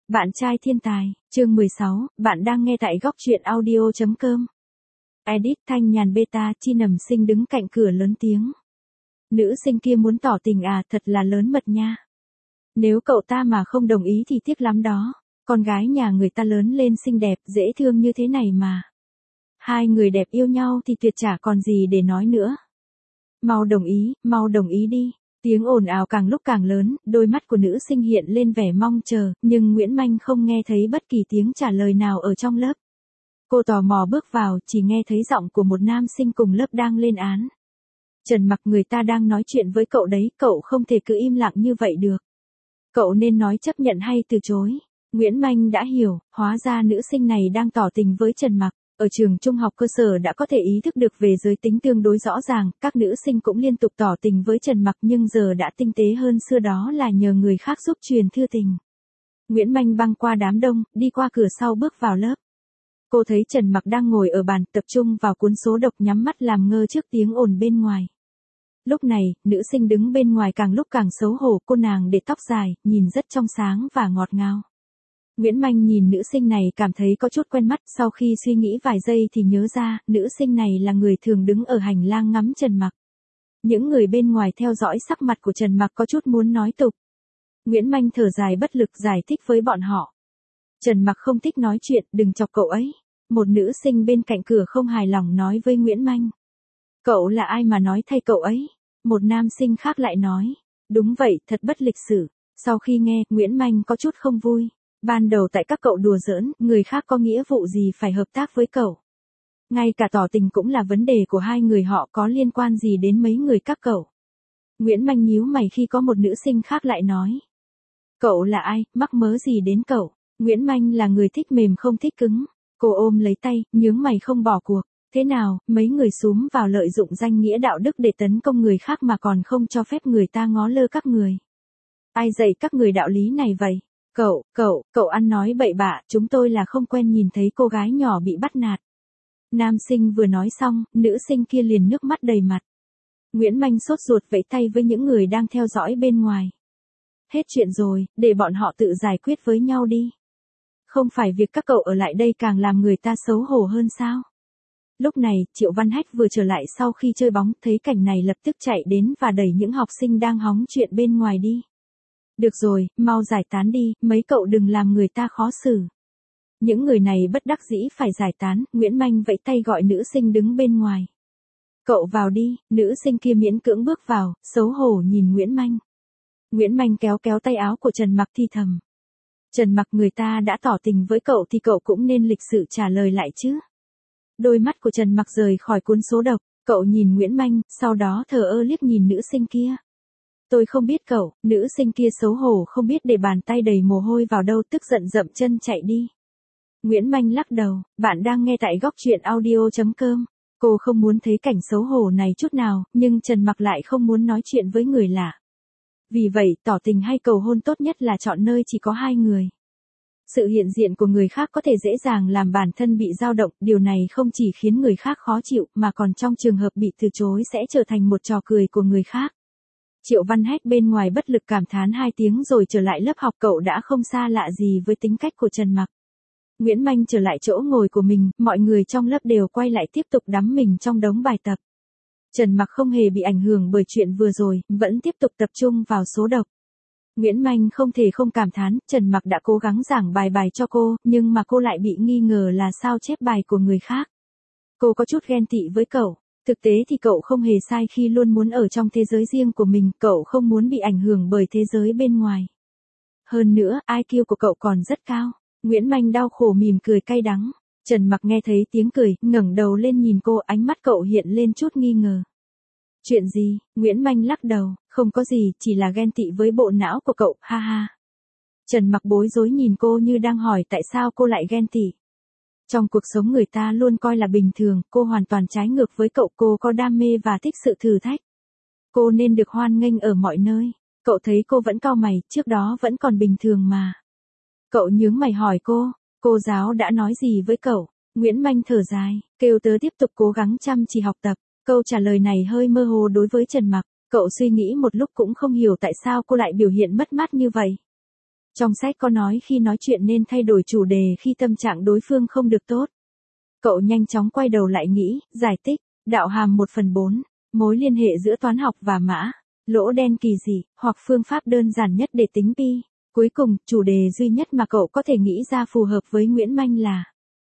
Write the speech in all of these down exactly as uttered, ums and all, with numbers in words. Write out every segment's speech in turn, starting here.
Bạn trai thiên tài, chương mười sáu, bạn đang nghe tại góc truyện audio chấm com. Edit Thanh Nhàn Beta Chi nằm sinh đứng cạnh cửa lớn tiếng. Nữ sinh kia muốn tỏ tình à, thật là lớn mật nha. Nếu cậu ta mà không đồng ý thì tiếc lắm đó. Con gái nhà người ta lớn lên xinh đẹp, dễ thương như thế này mà. Hai người đẹp yêu nhau thì tuyệt chả còn gì để nói nữa. Mau đồng ý, mau đồng ý đi. Tiếng ồn ào càng lúc càng lớn, đôi mắt của nữ sinh hiện lên vẻ mong chờ, nhưng Nguyễn Manh không nghe thấy bất kỳ tiếng trả lời nào ở trong lớp. Cô tò mò bước vào, chỉ nghe thấy giọng của một nam sinh cùng lớp đang lên án. Trần Mặc, người ta đang nói chuyện với cậu đấy, cậu không thể cứ im lặng như vậy được. Cậu nên nói chấp nhận hay từ chối. Nguyễn Manh đã hiểu, hóa ra nữ sinh này đang tỏ tình với Trần Mặc. Ở trường trung học cơ sở đã có thể ý thức được về giới tính tương đối rõ ràng, các nữ sinh cũng liên tục tỏ tình với Trần Mặc nhưng giờ đã tinh tế hơn xưa, đó là nhờ người khác giúp truyền thư tình. Nguyễn Manh băng qua đám đông, đi qua cửa sau bước vào lớp. Cô thấy Trần Mặc đang ngồi ở bàn, tập trung vào cuốn số độc, nhắm mắt làm ngơ trước tiếng ồn bên ngoài. Lúc này, nữ sinh đứng bên ngoài càng lúc càng xấu hổ, cô nàng để tóc dài, nhìn rất trong sáng và ngọt ngào. Nguyễn Manh nhìn nữ sinh này cảm thấy có chút quen mắt, sau khi suy nghĩ vài giây thì nhớ ra, nữ sinh này là người thường đứng ở hành lang ngắm Trần Mặc. Những người bên ngoài theo dõi sắc mặt của Trần Mặc có chút muốn nói tục. Nguyễn Manh thở dài bất lực giải thích với bọn họ. Trần Mặc không thích nói chuyện, đừng chọc cậu ấy. Một nữ sinh bên cạnh cửa không hài lòng nói với Nguyễn Manh. Cậu là ai mà nói thay cậu ấy? Một nam sinh khác lại nói. Đúng vậy, thật bất lịch sự. Sau khi nghe, Nguyễn Manh có chút không vui. Ban đầu tại các cậu đùa giỡn, người khác có nghĩa vụ gì phải hợp tác với cậu. Ngay cả tỏ tình cũng là vấn đề của hai người họ, có liên quan gì đến mấy người các cậu. Nguyễn Manh nhíu mày khi có một nữ sinh khác lại nói. Cậu là ai, mắc mớ gì đến cậu? Nguyễn Manh là người thích mềm không thích cứng. Cô ôm lấy tay, nhướng mày không bỏ cuộc. Thế nào, mấy người xúm vào lợi dụng danh nghĩa đạo đức để tấn công người khác mà còn không cho phép người ta ngó lơ các người. Ai dạy các người đạo lý này vậy? Cậu, cậu, cậu ăn nói bậy bạ, chúng tôi là không quen nhìn thấy cô gái nhỏ bị bắt nạt. Nam sinh vừa nói xong, nữ sinh kia liền nước mắt đầy mặt. Nguyễn Manh sốt ruột vẫy tay với những người đang theo dõi bên ngoài. Hết chuyện rồi, để bọn họ tự giải quyết với nhau đi. Không phải việc các cậu ở lại đây càng làm người ta xấu hổ hơn sao? Lúc này, Triệu Văn Hách vừa trở lại sau khi chơi bóng, thấy cảnh này lập tức chạy đến và đẩy những học sinh đang hóng chuyện bên ngoài đi. Được rồi, mau giải tán đi, mấy cậu đừng làm người ta khó xử. Những người này bất đắc dĩ phải giải tán, Nguyễn Manh vẫy tay gọi nữ sinh đứng bên ngoài. Cậu vào đi, nữ sinh kia miễn cưỡng bước vào, xấu hổ nhìn Nguyễn Manh. Nguyễn Manh kéo kéo tay áo của Trần Mặc thi thầm. Trần Mặc, người ta đã tỏ tình với cậu thì cậu cũng nên lịch sự trả lời lại chứ. Đôi mắt của Trần Mặc rời khỏi cuốn số độc, cậu nhìn Nguyễn Manh, sau đó thờ ơ liếc nhìn nữ sinh kia. Tôi không biết cậu, nữ sinh kia xấu hổ không biết để bàn tay đầy mồ hôi vào đâu, tức giận dậm chân chạy đi. Nguyễn Manh lắc đầu, bạn đang nghe tại góc truyện audio chấm com. Cô không muốn thấy cảnh xấu hổ này chút nào, nhưng Trần Mặc lại không muốn nói chuyện với người lạ. Vì vậy, tỏ tình hay cầu hôn tốt nhất là chọn nơi chỉ có hai người. Sự hiện diện của người khác có thể dễ dàng làm bản thân bị dao động, điều này không chỉ khiến người khác khó chịu mà còn trong trường hợp bị từ chối sẽ trở thành một trò cười của người khác. Triệu Văn Hách bên ngoài bất lực cảm thán hai tiếng rồi trở lại lớp học, cậu đã không xa lạ gì với tính cách của Trần Mặc. Nguyễn Manh trở lại chỗ ngồi của mình, mọi người trong lớp đều quay lại tiếp tục đắm mình trong đống bài tập. Trần Mặc không hề bị ảnh hưởng bởi chuyện vừa rồi, vẫn tiếp tục tập trung vào số độc. Nguyễn Manh không thể không cảm thán, Trần Mặc đã cố gắng giảng bài bài cho cô, nhưng mà cô lại bị nghi ngờ là sao chép bài của người khác. Cô có chút ghen tị với cậu. Thực tế thì cậu không hề sai khi luôn muốn ở trong thế giới riêng của mình, cậu không muốn bị ảnh hưởng bởi thế giới bên ngoài. Hơn nữa, i kiu của cậu còn rất cao. Nguyễn Manh đau khổ mỉm cười cay đắng. Trần Mặc nghe thấy tiếng cười, ngẩng đầu lên nhìn cô, ánh mắt cậu hiện lên chút nghi ngờ. Chuyện gì? Nguyễn Manh lắc đầu, không có gì, chỉ là ghen tị với bộ não của cậu, ha ha. Trần Mặc bối rối nhìn cô như đang hỏi tại sao cô lại ghen tị. Trong cuộc sống người ta luôn coi là bình thường, cô hoàn toàn trái ngược với cậu, cô có đam mê và thích sự thử thách. Cô nên được hoan nghênh ở mọi nơi. Cậu thấy cô vẫn cau mày, trước đó vẫn còn bình thường mà. Cậu nhướng mày hỏi cô, cô giáo đã nói gì với cậu? Nguyễn Manh thở dài, kêu tớ tiếp tục cố gắng chăm chỉ học tập. Câu trả lời này hơi mơ hồ đối với Trần Mặc, cậu suy nghĩ một lúc cũng không hiểu tại sao cô lại biểu hiện mất mát như vậy. Trong sách có nói khi nói chuyện nên thay đổi chủ đề khi tâm trạng đối phương không được tốt. Cậu nhanh chóng quay đầu lại nghĩ, giải thích, đạo hàm một phần bốn, mối liên hệ giữa toán học và mã, lỗ đen kỳ dị, hoặc phương pháp đơn giản nhất để tính pi. Cuối cùng, chủ đề duy nhất mà cậu có thể nghĩ ra phù hợp với Nguyễn Manh là: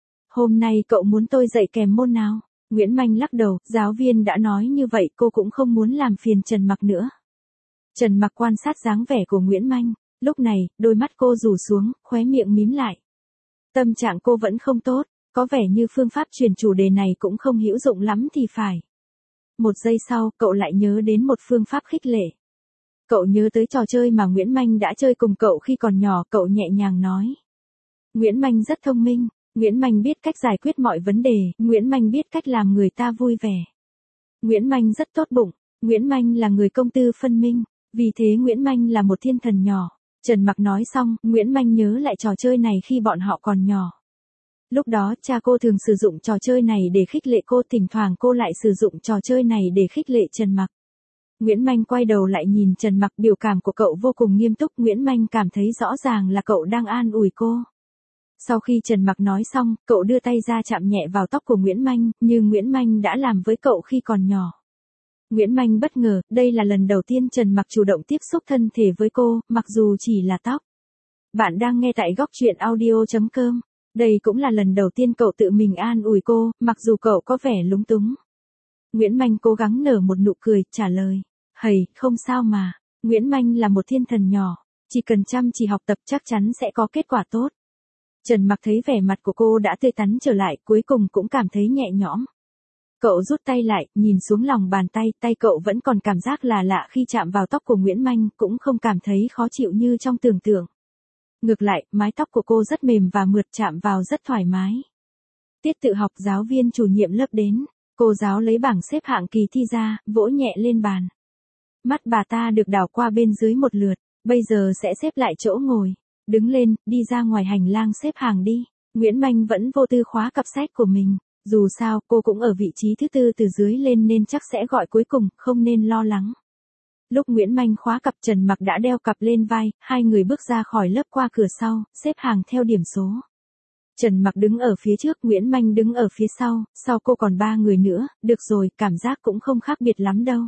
hôm nay cậu muốn tôi dạy kèm môn nào? Nguyễn Manh lắc đầu, giáo viên đã nói như vậy, cô cũng không muốn làm phiền Trần Mặc nữa. Trần Mặc quan sát dáng vẻ của Nguyễn Manh, lúc này, đôi mắt cô rủ xuống, khóe miệng mím lại. Tâm trạng cô vẫn không tốt, có vẻ như phương pháp truyền chủ đề này cũng không hữu dụng lắm thì phải. Một giây sau, cậu lại nhớ đến một phương pháp khích lệ. Cậu nhớ tới trò chơi mà Nguyễn Manh đã chơi cùng cậu khi còn nhỏ, cậu nhẹ nhàng nói. Nguyễn Manh rất thông minh, Nguyễn Manh biết cách giải quyết mọi vấn đề, Nguyễn Manh biết cách làm người ta vui vẻ. Nguyễn Manh rất tốt bụng, Nguyễn Manh là người công tư phân minh, vì thế Nguyễn Manh là một thiên thần nhỏ. Trần Mặc nói xong, Nguyễn Manh nhớ lại trò chơi này khi bọn họ còn nhỏ. Lúc đó, cha cô thường sử dụng trò chơi này để khích lệ cô, thỉnh thoảng cô lại sử dụng trò chơi này để khích lệ Trần Mặc. Nguyễn Manh quay đầu lại nhìn Trần Mặc, biểu cảm của cậu vô cùng nghiêm túc, Nguyễn Manh cảm thấy rõ ràng là cậu đang an ủi cô. Sau khi Trần Mặc nói xong, cậu đưa tay ra chạm nhẹ vào tóc của Nguyễn Manh, như Nguyễn Manh đã làm với cậu khi còn nhỏ. Nguyễn Manh bất ngờ, đây là lần đầu tiên Trần Mặc chủ động tiếp xúc thân thể với cô, mặc dù chỉ là tóc. Bạn đang nghe tại góc truyện audio chấm com. Đây cũng là lần đầu tiên cậu tự mình an ủi cô, mặc dù cậu có vẻ lúng túng. Nguyễn Manh cố gắng nở một nụ cười, trả lời. Hầy, không sao mà. Nguyễn Manh là một thiên thần nhỏ, chỉ cần chăm chỉ học tập chắc chắn sẽ có kết quả tốt. Trần Mặc thấy vẻ mặt của cô đã tươi tắn trở lại, cuối cùng cũng cảm thấy nhẹ nhõm. Cậu rút tay lại, nhìn xuống lòng bàn tay, tay cậu vẫn còn cảm giác là lạ khi chạm vào tóc của Nguyễn Manh, cũng không cảm thấy khó chịu như trong tưởng tượng. Ngược lại, mái tóc của cô rất mềm và mượt, chạm vào rất thoải mái. Tiết tự học, giáo viên chủ nhiệm lớp đến, cô giáo lấy bảng xếp hạng kỳ thi ra, vỗ nhẹ lên bàn. Mắt bà ta được đảo qua bên dưới một lượt, bây giờ sẽ xếp lại chỗ ngồi. Đứng lên, đi ra ngoài hành lang xếp hàng đi. Nguyễn Manh vẫn vô tư khóa cặp sách của mình. Dù sao, cô cũng ở vị trí thứ tư từ dưới lên nên chắc sẽ gọi cuối cùng, không nên lo lắng. Lúc Nguyễn Manh khóa cặp, Trần Mặc đã đeo cặp lên vai, hai người bước ra khỏi lớp qua cửa sau, xếp hàng theo điểm số. Trần Mặc đứng ở phía trước, Nguyễn Manh đứng ở phía sau, sau cô còn ba người nữa, được rồi, cảm giác cũng không khác biệt lắm đâu.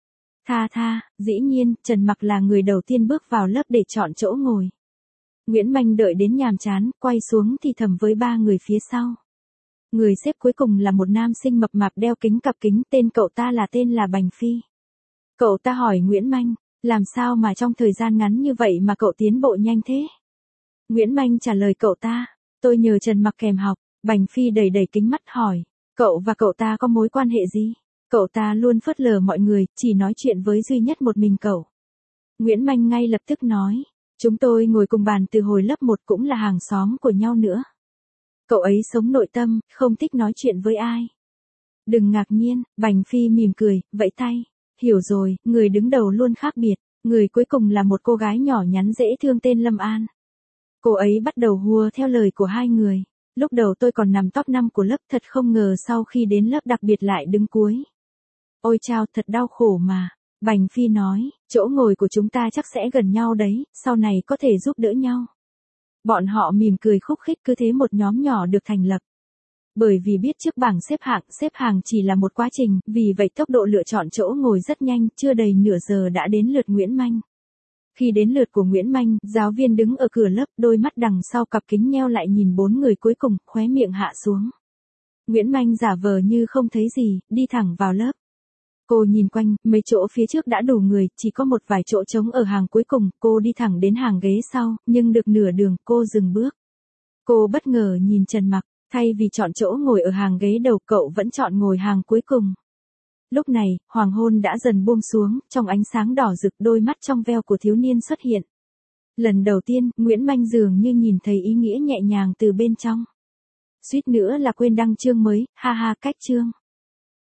Tha tha, dĩ nhiên, Trần Mặc là người đầu tiên bước vào lớp để chọn chỗ ngồi. Nguyễn Manh đợi đến nhàm chán, quay xuống thì thầm với ba người phía sau. Người xếp cuối cùng là một nam sinh mập mạp đeo kính cặp kính, tên cậu ta là tên là Bành Phi. Cậu ta hỏi Nguyễn Manh, làm sao mà trong thời gian ngắn như vậy mà cậu tiến bộ nhanh thế? Nguyễn Manh trả lời cậu ta, tôi nhờ Trần Mặc kèm học. Bành Phi đầy đầy kính mắt hỏi, cậu và cậu ta có mối quan hệ gì? Cậu ta luôn phớt lờ mọi người, chỉ nói chuyện với duy nhất một mình cậu. Nguyễn Manh ngay lập tức nói, chúng tôi ngồi cùng bàn từ hồi lớp một, cũng là hàng xóm của nhau nữa. Cậu ấy sống nội tâm, không thích nói chuyện với ai. Đừng ngạc nhiên, Bành Phi mỉm cười, vẫy tay. Hiểu rồi, người đứng đầu luôn khác biệt. Người cuối cùng là một cô gái nhỏ nhắn dễ thương tên Lâm An. Cô ấy bắt đầu hùa theo lời của hai người. Lúc đầu tôi còn nằm top năm của lớp, thật không ngờ sau khi đến lớp đặc biệt lại đứng cuối. Ôi chao, thật đau khổ mà. Bành Phi nói, chỗ ngồi của chúng ta chắc sẽ gần nhau đấy, sau này có thể giúp đỡ nhau. Bọn họ mỉm cười khúc khích, cứ thế một nhóm nhỏ được thành lập. Bởi vì biết trước bảng xếp hạng, xếp hàng chỉ là một quá trình, vì vậy tốc độ lựa chọn chỗ ngồi rất nhanh, chưa đầy nửa giờ đã đến lượt Nguyễn Manh. Khi đến lượt của Nguyễn Manh, giáo viên đứng ở cửa lớp, đôi mắt đằng sau cặp kính nheo lại nhìn bốn người cuối cùng, khóe miệng hạ xuống. Nguyễn Manh giả vờ như không thấy gì, đi thẳng vào lớp. Cô nhìn quanh, mấy chỗ phía trước đã đủ người, chỉ có một vài chỗ trống ở hàng cuối cùng, cô đi thẳng đến hàng ghế sau, nhưng được nửa đường, cô dừng bước. Cô bất ngờ nhìn Trần Mặc, thay vì chọn chỗ ngồi ở hàng ghế đầu, cậu vẫn chọn ngồi hàng cuối cùng. Lúc này, hoàng hôn đã dần buông xuống, trong ánh sáng đỏ rực, đôi mắt trong veo của thiếu niên xuất hiện. Lần đầu tiên, Nguyễn Manh dường như nhìn thấy ý nghĩa nhẹ nhàng từ bên trong. Suýt nữa là quên đăng chương mới, ha ha, cách chương.